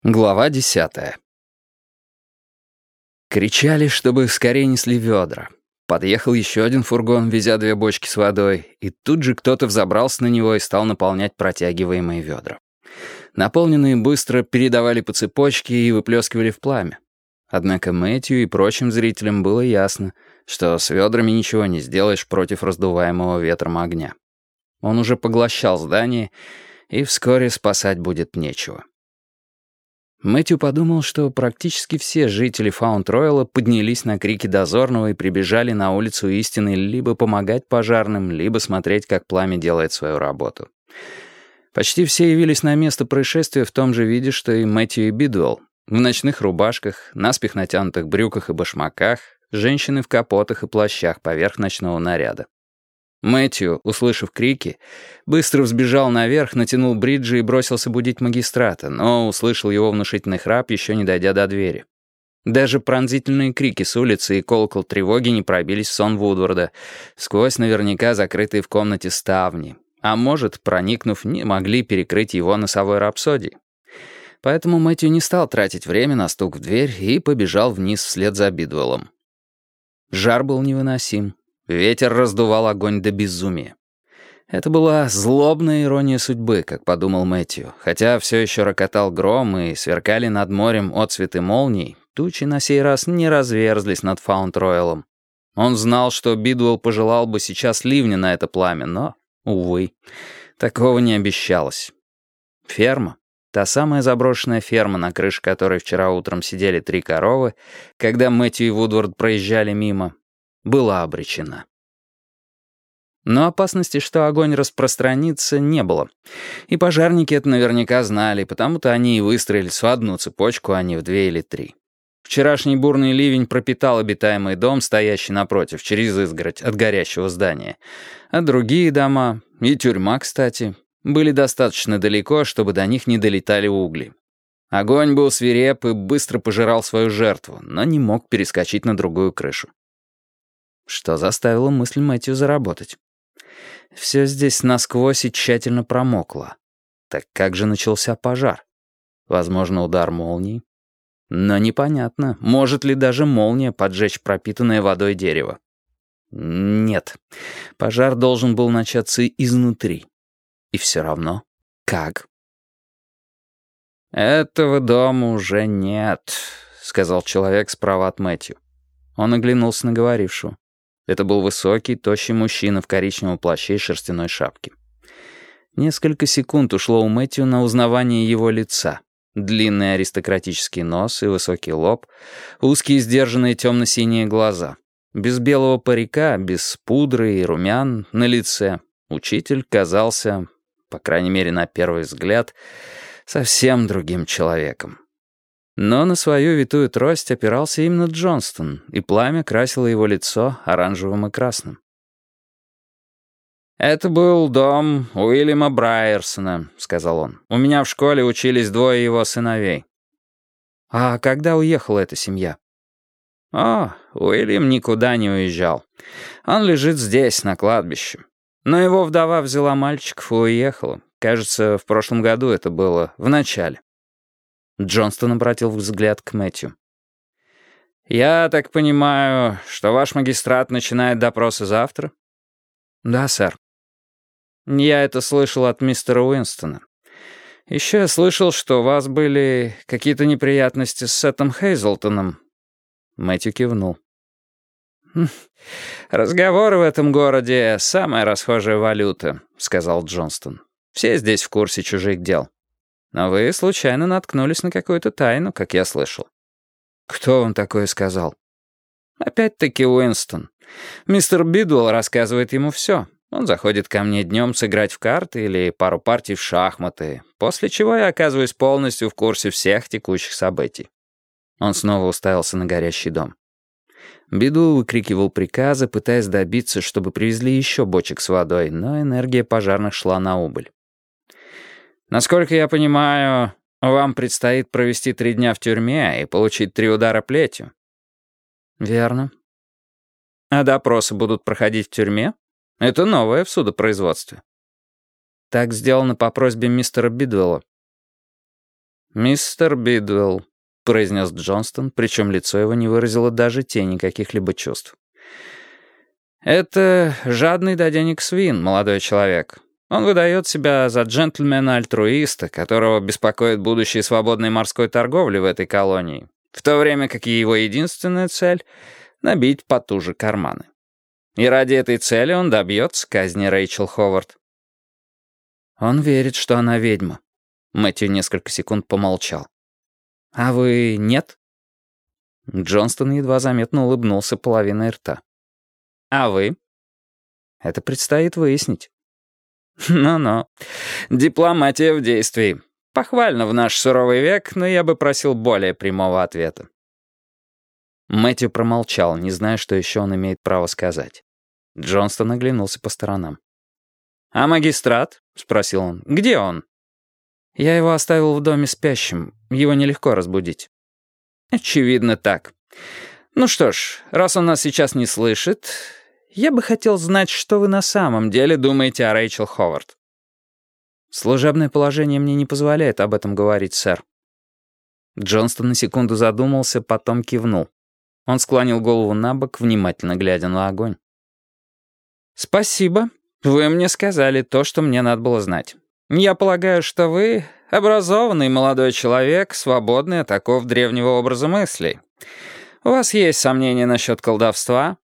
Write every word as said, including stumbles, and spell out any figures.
Глава десятая. Кричали, чтобы скорее несли ведра. Подъехал еще один фургон, везя две бочки с водой, и тут же кто-то взобрался на него и стал наполнять протягиваемые ведра. Наполненные быстро передавали по цепочке и выплескивали в пламя. Однако Мэтью и прочим зрителям было ясно, что с ведрами ничего не сделаешь против раздуваемого ветром огня. Он уже поглощал здание, и вскоре спасать будет нечего. Мэтью подумал, что практически все жители Фаунд-Ройла поднялись на крики дозорного и прибежали на улицу Истины либо помогать пожарным, либо смотреть, как пламя делает свою работу. Почти все явились на место происшествия в том же виде, что и Мэтью и Бидуэлл. В ночных рубашках, наспех натянутых брюках и башмаках, женщины в капотах и плащах поверх ночного наряда. Мэтью, услышав крики, быстро взбежал наверх, натянул бриджи и бросился будить магистрата, но услышал его внушительный храп, еще не дойдя до двери. Даже пронзительные крики с улицы и колокол тревоги не пробились в сон Вудварда, сквозь наверняка закрытые в комнате ставни, а может, проникнув, не могли перекрыть его носовой рапсодией. Поэтому Мэтью не стал тратить время на стук в дверь и побежал вниз вслед за Бидуэллом. Жар был невыносим. Ветер раздувал огонь до безумия. Это была злобная ирония судьбы, как подумал Мэтью. Хотя все еще рокотал гром и сверкали над морем отцветы молний, тучи на сей раз не разверзлись над Фаунд-Ройлом. Он знал, что Бидуэлл пожелал бы сейчас ливня на это пламя, но, увы, такого не обещалось. Ферма, та самая заброшенная ферма, на крыше которой вчера утром сидели три коровы, когда Мэтью и Вудвард проезжали мимо, была обречена. Но опасности, что огонь распространится, не было. И пожарники это наверняка знали, потому-то они и выстроились в одну цепочку, а не в две или три. Вчерашний бурный ливень пропитал обитаемый дом, стоящий напротив, через изгородь от горящего здания. А другие дома, и тюрьма, кстати, были достаточно далеко, чтобы до них не долетали угли. Огонь был свиреп и быстро пожирал свою жертву, но не мог перескочить на другую крышу. Что заставило мысль Мэтью заработать. Все здесь насквозь и тщательно промокло. Так как же начался пожар? Возможно, удар молнии? Но непонятно, может ли даже молния поджечь пропитанное водой дерево. Нет, пожар должен был начаться изнутри. И все равно, как? «Этого дома уже нет», — сказал человек справа от Мэтью. Он оглянулся на говорившего. Это был высокий, тощий мужчина в коричневом плаще и шерстяной шапке. Несколько секунд ушло у Мэтью на узнавание его лица. Длинный аристократический нос и высокий лоб, узкие сдержанные темно-синие глаза. Без белого парика, без пудры и румян на лице учитель казался, по крайней мере на первый взгляд, совсем другим человеком. Но на свою витую трость опирался именно Джонстон, и пламя красило его лицо оранжевым и красным. «Это был дом Уильяма Брайерсона», — сказал он. «У меня в школе учились двое его сыновей». «А когда уехала эта семья?» «О, Уильям никуда не уезжал. Он лежит здесь, на кладбище. Но его вдова взяла мальчиков и уехала. Кажется, в прошлом году это было, в начале». Джонстон обратил взгляд к Мэтью. «Я так понимаю, что ваш магистрат начинает допросы завтра?» «Да, сэр». «Я это слышал от мистера Уинстона. Еще я слышал, что у вас были какие-то неприятности с Сетом Хейзлтоном». Мэтью кивнул. «Хм, «Разговоры в этом городе — самая расхожая валюта», — сказал Джонстон. «Все здесь в курсе чужих дел. Но вы случайно наткнулись на какую-то тайну, как я слышал». «Кто вам такое сказал?» «Опять-таки Уинстон. Мистер Бидуэлл рассказывает ему все. Он заходит ко мне днем сыграть в карты или пару партий в шахматы, после чего я оказываюсь полностью в курсе всех текущих событий». Он снова уставился на горящий дом. Бидуэлл выкрикивал приказы, пытаясь добиться, чтобы привезли еще бочек с водой, но энергия пожарных шла на убыль. «Насколько я понимаю, вам предстоит провести три дня в тюрьме и получить три удара плетью». «Верно». «А допросы будут проходить в тюрьме? Это новое в судопроизводстве». «Так сделано по просьбе мистера Бидуэлла». «Мистер Бидвелл», — произнес Джонстон, причем лицо его не выразило даже тени каких-либо чувств. «Это жадный до денег свин, молодой человек. Он выдает себя за джентльмена-альтруиста, которого беспокоит будущее свободной морской торговли в этой колонии, в то время как его единственная цель — набить потуже карманы. И ради этой цели он добьется казни Рэйчел Ховард». «Он верит, что она ведьма». Мэтью несколько секунд помолчал. «А вы нет?» Джонстон едва заметно улыбнулся половиной рта. «А вы?» «Это предстоит выяснить». «Ну-ну, дипломатия в действии. Похвально в наш суровый век, но я бы просил более прямого ответа». Мэтью промолчал, не зная, что еще он имеет право сказать. Джонстон оглянулся по сторонам. «А магистрат?» — спросил он. «Где он?» «Я его оставил в доме спящим. Его нелегко разбудить». «Очевидно так. Ну что ж, раз он нас сейчас не слышит, я бы хотел знать, что вы на самом деле думаете о Рэйчел Ховард». «Служебное положение мне не позволяет об этом говорить, сэр». Джонстон на секунду задумался, потом кивнул. Он склонил голову на бок, внимательно глядя на огонь. «Спасибо. Вы мне сказали то, что мне надо было знать. Я полагаю, что вы образованный молодой человек, свободный от оков древнего образа мыслей. У вас есть сомнения насчет колдовства?»